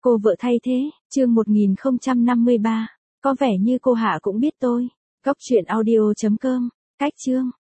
Cô vợ thay thế, chương 1053. Có vẻ như cô Hạ cũng biết tôi. Góc truyện audio.com. Cách chương.